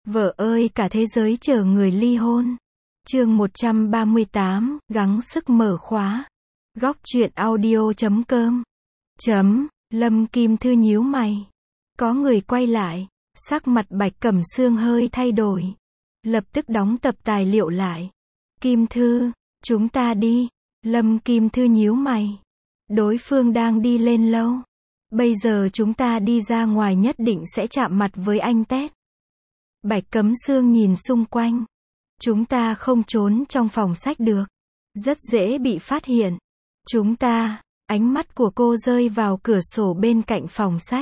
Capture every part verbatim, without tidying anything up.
Vợ ơi cả thế giới chờ người ly hôn. Chương một trăm ba mươi tám, gắng sức mở khóa. Góc truyện audio chấm com. Chấm, Lâm Kim Thư nhíu mày. Có người quay lại, sắc mặt Bạch Cẩm Sương hơi thay đổi. Lập tức đóng tập tài liệu lại. Kim Thư, chúng ta đi. Lâm Kim Thư nhíu mày. Đối phương đang đi lên lâu. Bây giờ chúng ta đi ra ngoài nhất định sẽ chạm mặt với anh Tét. Bạch Cẩm Sương nhìn xung quanh. Chúng ta không trốn trong phòng sách được. Rất dễ bị phát hiện. Chúng ta, ánh mắt của cô rơi vào cửa sổ bên cạnh phòng sách.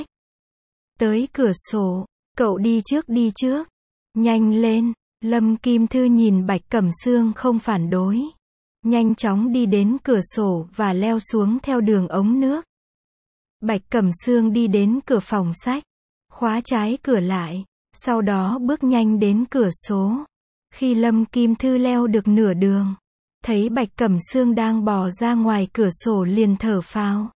Tới cửa sổ, cậu đi trước đi trước. Nhanh lên, Lâm Kim Thư nhìn Bạch Cẩm Sương không phản đối. Nhanh chóng đi đến cửa sổ và leo xuống theo đường ống nước. Bạch Cẩm Sương đi đến cửa phòng sách. Khóa trái cửa lại. Sau đó bước nhanh đến cửa sổ. Khi Lâm Kim Thư leo được nửa đường, thấy Bạch Cẩm Sương đang bò ra ngoài cửa sổ liền thở phào.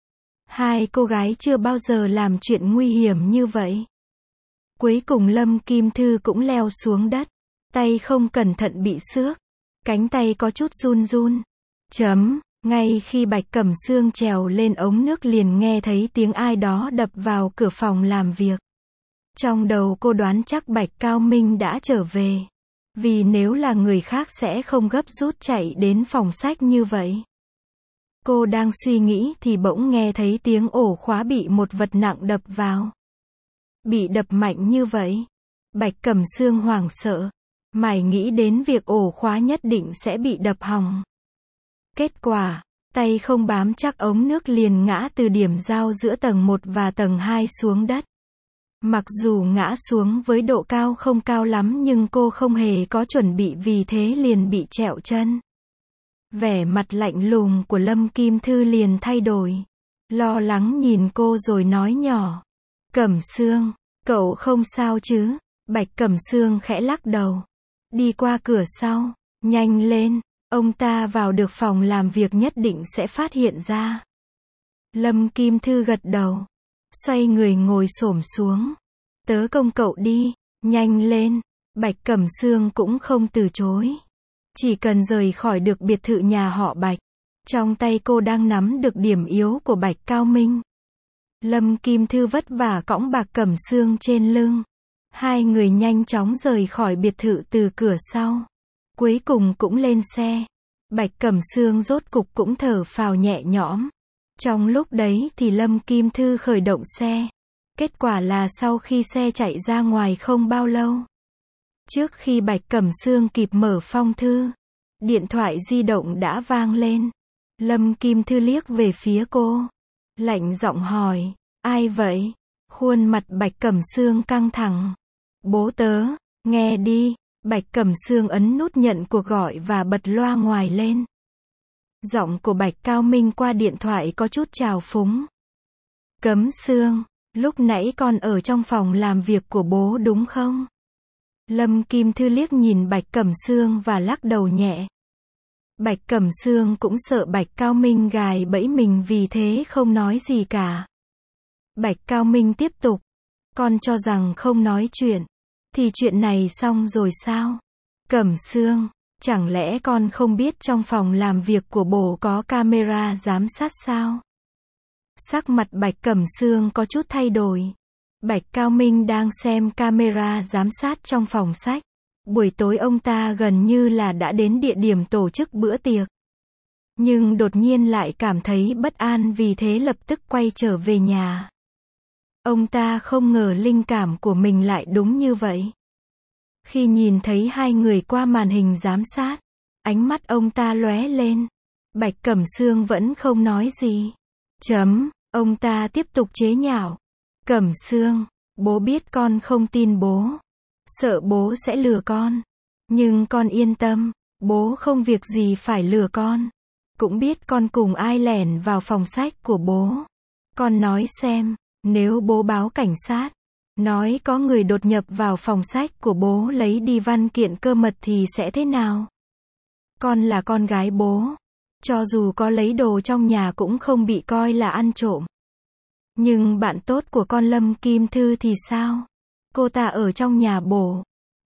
Hai cô gái chưa bao giờ làm chuyện nguy hiểm như vậy. Cuối cùng Lâm Kim Thư cũng leo xuống đất. Tay không cẩn thận bị xước. Cánh tay có chút run run. Chấm, ngay khi Bạch Cẩm Sương trèo lên ống nước liền nghe thấy tiếng ai đó đập vào cửa phòng làm việc. Trong đầu cô đoán chắc Bạch Cao Minh đã trở về. Vì nếu là người khác sẽ không gấp rút chạy đến phòng sách như vậy. Cô đang suy nghĩ thì bỗng nghe thấy tiếng ổ khóa bị một vật nặng đập vào. Bị đập mạnh như vậy. Bạch Cẩm Sương hoảng sợ. Mải nghĩ đến việc ổ khóa nhất định sẽ bị đập hỏng. Kết quả, tay không bám chắc ống nước liền ngã từ điểm giao giữa tầng một và tầng hai xuống đất. Mặc dù ngã xuống với độ cao không cao lắm nhưng cô không hề có chuẩn bị vì thế liền bị trẹo chân. Vẻ mặt lạnh lùng của Lâm Kim Thư liền thay đổi. Lo lắng nhìn cô rồi nói nhỏ. Cẩm Sương, cậu không sao chứ? Bạch Cẩm Sương khẽ lắc đầu. Đi qua cửa sau. Nhanh lên, ông ta vào được phòng làm việc nhất định sẽ phát hiện ra. Lâm Kim Thư gật đầu. Xoay người ngồi xổm xuống. Tớ công cậu đi, nhanh lên. Bạch Cẩm Sương cũng không từ chối. Chỉ cần rời khỏi được biệt thự nhà họ Bạch. Trong tay cô đang nắm được điểm yếu của Bạch Cao Minh. Lâm Kim Thư vất vả cõng Bạch Cẩm Sương trên lưng. Hai người nhanh chóng rời khỏi biệt thự từ cửa sau. Cuối cùng cũng lên xe. Bạch Cẩm Sương rốt cục cũng thở phào nhẹ nhõm. Trong lúc đấy thì Lâm Kim Thư khởi động xe. Kết quả là sau khi xe chạy ra ngoài không bao lâu. Trước khi Bạch Cẩm Sương kịp mở phong thư, điện thoại di động đã vang lên. Lâm Kim Thư liếc về phía cô. Lạnh giọng hỏi, ai vậy? Khuôn mặt Bạch Cẩm Sương căng thẳng. Bố tớ, nghe đi. Bạch Cẩm Sương ấn nút nhận cuộc gọi và bật loa ngoài lên. Giọng của Bạch Cao Minh qua điện thoại có chút trào phúng. Cẩm Sương, lúc nãy con ở trong phòng làm việc của bố đúng không? Lâm Kim Thư liếc nhìn Bạch Cẩm Sương và lắc đầu nhẹ. Bạch Cẩm Sương cũng sợ Bạch Cao Minh gài bẫy mình vì thế không nói gì cả. Bạch Cao Minh tiếp tục. Con cho rằng không nói chuyện. Thì chuyện này xong rồi sao? Cẩm Sương, chẳng lẽ con không biết trong phòng làm việc của bố có camera giám sát sao? Sắc mặt Bạch Cẩm Sương có chút thay đổi. Bạch Cao Minh đang xem camera giám sát trong phòng sách. Buổi tối ông ta gần như là đã đến địa điểm tổ chức bữa tiệc. Nhưng đột nhiên lại cảm thấy bất an vì thế lập tức quay trở về nhà. Ông ta không ngờ linh cảm của mình lại đúng như vậy. Khi nhìn thấy hai người qua màn hình giám sát, ánh mắt ông ta lóe lên. Bạch Cẩm Sương vẫn không nói gì. Chấm, ông ta tiếp tục chế nhạo. Cẩm Sương, bố biết con không tin bố. Sợ bố sẽ lừa con. Nhưng con yên tâm, bố không việc gì phải lừa con. Cũng biết con cùng ai lẻn vào phòng sách của bố. Con nói xem, nếu bố báo cảnh sát, nói có người đột nhập vào phòng sách của bố lấy đi văn kiện cơ mật thì sẽ thế nào? Con là con gái bố. Cho dù có lấy đồ trong nhà cũng không bị coi là ăn trộm. Nhưng bạn tốt của con Lâm Kim Thư thì sao? Cô ta ở trong nhà bố.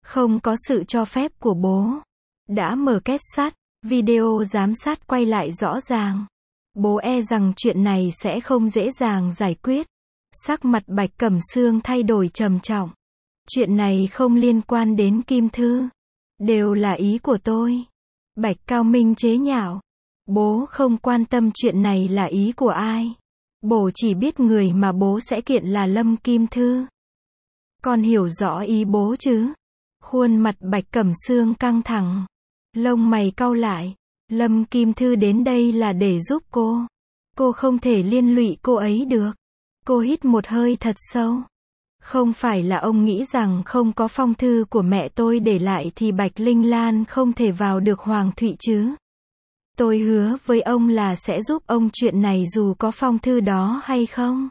Không có sự cho phép của bố. Đã mở két sắt, video giám sát quay lại rõ ràng. Bố e rằng chuyện này sẽ không dễ dàng giải quyết. Sắc mặt Bạch Cẩm Sương thay đổi trầm trọng. Chuyện này không liên quan đến Kim Thư. Đều là ý của tôi. Bạch Cao Minh chế nhạo. Bố không quan tâm chuyện này là ý của ai. Bố chỉ biết người mà bố sẽ kiện là Lâm Kim Thư. Con hiểu rõ ý bố chứ? Khuôn mặt Bạch Cẩm Sương căng thẳng. Lông mày cau lại. Lâm Kim Thư đến đây là để giúp cô. Cô không thể liên lụy cô ấy được. Cô hít một hơi thật sâu. Không phải là ông nghĩ rằng không có phong thư của mẹ tôi để lại thì Bạch Linh Lan không thể vào được Hoàng Thụy chứ. Tôi hứa với ông là sẽ giúp ông chuyện này dù có phong thư đó hay không.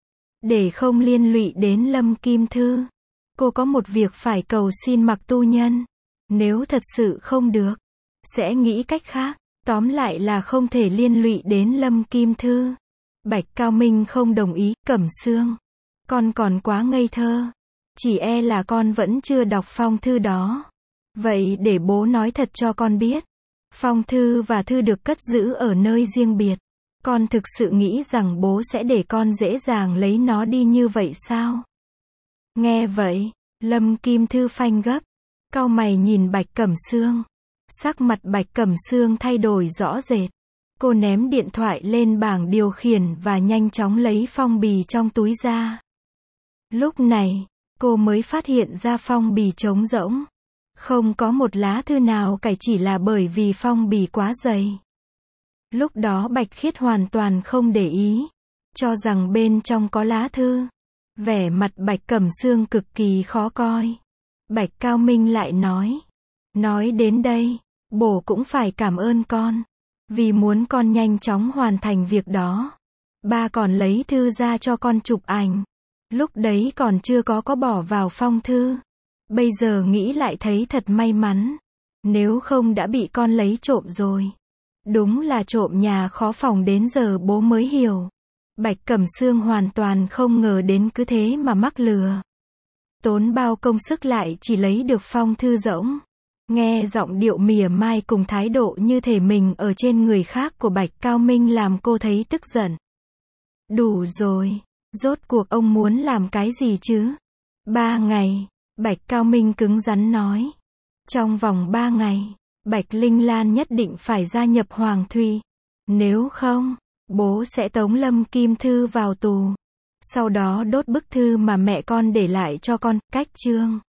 Để không liên lụy đến Lâm Kim Thư. Cô có một việc phải cầu xin Mặc Tu Nhân. Nếu thật sự không được, sẽ nghĩ cách khác. Tóm lại là không thể liên lụy đến Lâm Kim Thư. Bạch Cao Minh không đồng ý. Cẩm Sương, con còn quá ngây thơ. Chỉ e là con vẫn chưa đọc phong thư đó. Vậy để bố nói thật cho con biết. Phong thư và thư được cất giữ ở nơi riêng biệt. Con thực sự nghĩ rằng bố sẽ để con dễ dàng lấy nó đi như vậy sao? Nghe vậy, Lâm Kim Thư phanh gấp. Cau mày nhìn Bạch Cẩm Sương. Sắc mặt Bạch Cẩm Sương thay đổi rõ rệt. Cô ném điện thoại lên bảng điều khiển và nhanh chóng lấy phong bì trong túi ra. Lúc này, cô mới phát hiện ra phong bì trống rỗng. Không có một lá thư nào cải, chỉ là bởi vì phong bì quá dày. Lúc đó Bạch Khiết hoàn toàn không để ý, cho rằng bên trong có lá thư. Vẻ mặt Bạch Cẩm Sương cực kỳ khó coi. Bạch Cao Minh lại nói. Nói đến đây, bố cũng phải cảm ơn con. Vì muốn con nhanh chóng hoàn thành việc đó. Ba còn lấy thư ra cho con chụp ảnh. Lúc đấy còn chưa có có bỏ vào phong thư. Bây giờ nghĩ lại thấy thật may mắn. Nếu không đã bị con lấy trộm rồi. Đúng là trộm nhà khó phòng, đến giờ bố mới hiểu. Bạch Cẩm Sương hoàn toàn không ngờ đến cứ thế mà mắc lừa. Tốn bao công sức lại chỉ lấy được phong thư rỗng. Nghe giọng điệu mỉa mai cùng thái độ như thể mình ở trên người khác của Bạch Cao Minh làm cô thấy tức giận. Đủ rồi. Rốt cuộc ông muốn làm cái gì chứ? Ba ngày. Bạch Cao Minh cứng rắn nói. Trong vòng ba ngày, Bạch Linh Lan nhất định phải gia nhập Hoàng Thụy. Nếu không, bố sẽ tống Lâm Kim Thư vào tù. Sau đó đốt bức thư mà mẹ con để lại cho con. Cách chương